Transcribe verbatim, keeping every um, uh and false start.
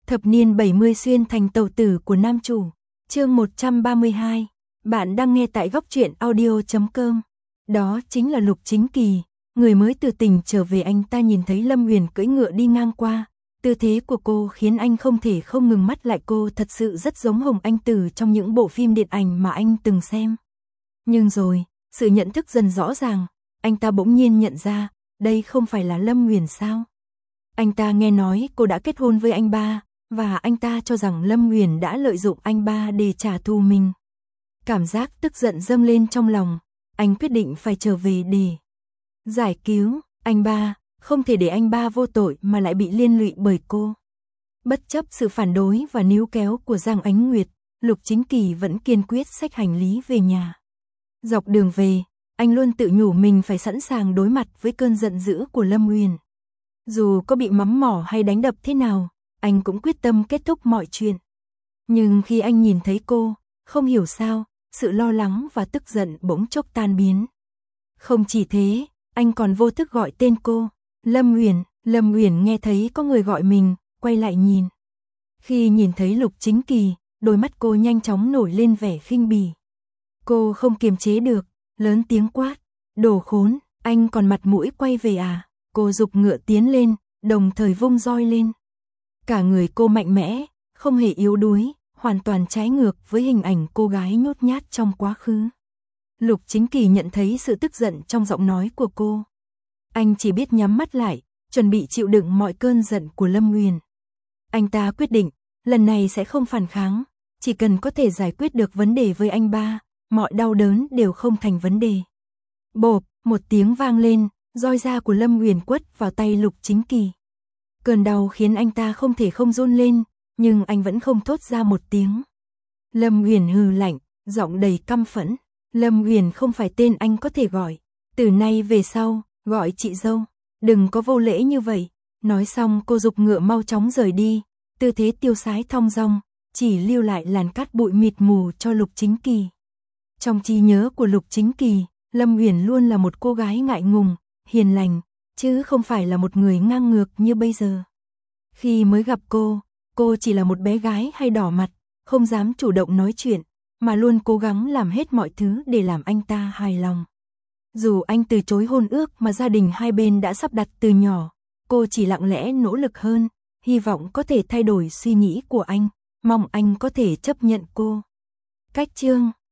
Thập niên bảy mươi xuyên thành tàu tử của nam chủ. Chương một trăm ba mươi hai. Bạn đang nghe tại góc truyện audio chấm com. Đó chính là Lục Chính Kỳ, người mới từ tỉnh trở về. Anh ta nhìn thấy Lâm Huyền cưỡi ngựa đi ngang qua, tư thế của cô khiến anh không thể không ngừng mắt lại. Cô thật sự rất giống Hồng Anh Tử trong những bộ phim điện ảnh mà anh từng xem. Nhưng rồi, sự nhận thức dần rõ ràng, anh ta bỗng nhiên nhận ra, đây không phải là Lâm Huyền sao? Anh ta nghe nói cô đã kết hôn với anh ba, và anh ta cho rằng Lâm Huyền đã lợi dụng anh ba để trả thù mình. Cảm giác tức giận dâng lên trong lòng, anh quyết định phải trở về để giải cứu anh ba, không thể để anh ba vô tội mà lại bị liên lụy bởi cô. Bất chấp sự phản đối và níu kéo của Giang Ánh Nguyệt, Lục Chính Kỳ vẫn kiên quyết xách hành lý về nhà. Dọc đường về, anh luôn tự nhủ mình phải sẵn sàng đối mặt với cơn giận dữ của Lâm Huyền. Dù có bị mắng mỏ hay đánh đập thế nào, anh cũng quyết tâm kết thúc mọi chuyện. Nhưng khi anh nhìn thấy cô, không hiểu sao, sự lo lắng và tức giận bỗng chốc tan biến. Không chỉ thế, anh còn vô thức gọi tên cô, Lâm Huyền. Lâm Huyền nghe thấy có người gọi mình, quay lại nhìn. Khi nhìn thấy Lục Chính Kỳ, đôi mắt cô nhanh chóng nổi lên vẻ khinh bỉ. Cô không kiềm chế được, lớn tiếng quát, đồ khốn, anh còn mặt mũi quay về à? Cô giục ngựa tiến lên, đồng thời vung roi lên. Cả người cô mạnh mẽ, không hề yếu đuối, hoàn toàn trái ngược với hình ảnh cô gái nhút nhát trong quá khứ. Lục Chính Kỳ nhận thấy sự tức giận trong giọng nói của cô. Anh chỉ biết nhắm mắt lại, chuẩn bị chịu đựng mọi cơn giận của Lâm Huyền. Anh ta quyết định, lần này sẽ không phản kháng, chỉ cần có thể giải quyết được vấn đề với anh ba, mọi đau đớn đều không thành vấn đề. Bộp, một tiếng vang lên, roi da của Lâm Huyền quất vào tay Lục Chính Kỳ. Cơn đau khiến anh ta không thể không run lên, nhưng anh vẫn không thốt ra một tiếng. Lâm Huyền hừ lạnh, giọng đầy căm phẫn. Lâm Huyền không phải tên anh có thể gọi. Từ nay về sau, gọi chị dâu. Đừng có vô lễ như vậy. Nói xong cô giục ngựa mau chóng rời đi, tư thế tiêu sái thong dong, chỉ lưu lại làn cát bụi mịt mù cho Lục Chính Kỳ. Trong trí nhớ của Lục Chính Kỳ, Lâm Huyền luôn là một cô gái ngại ngùng, hiền lành, chứ không phải là một người ngang ngược như bây giờ. Khi mới gặp cô, cô chỉ là một bé gái hay đỏ mặt, không dám chủ động nói chuyện, mà luôn cố gắng làm hết mọi thứ để làm anh ta hài lòng. Dù anh từ chối hôn ước mà gia đình hai bên đã sắp đặt từ nhỏ, cô chỉ lặng lẽ nỗ lực hơn, hy vọng có thể thay đổi suy nghĩ của anh, mong anh có thể chấp nhận cô. Cách chương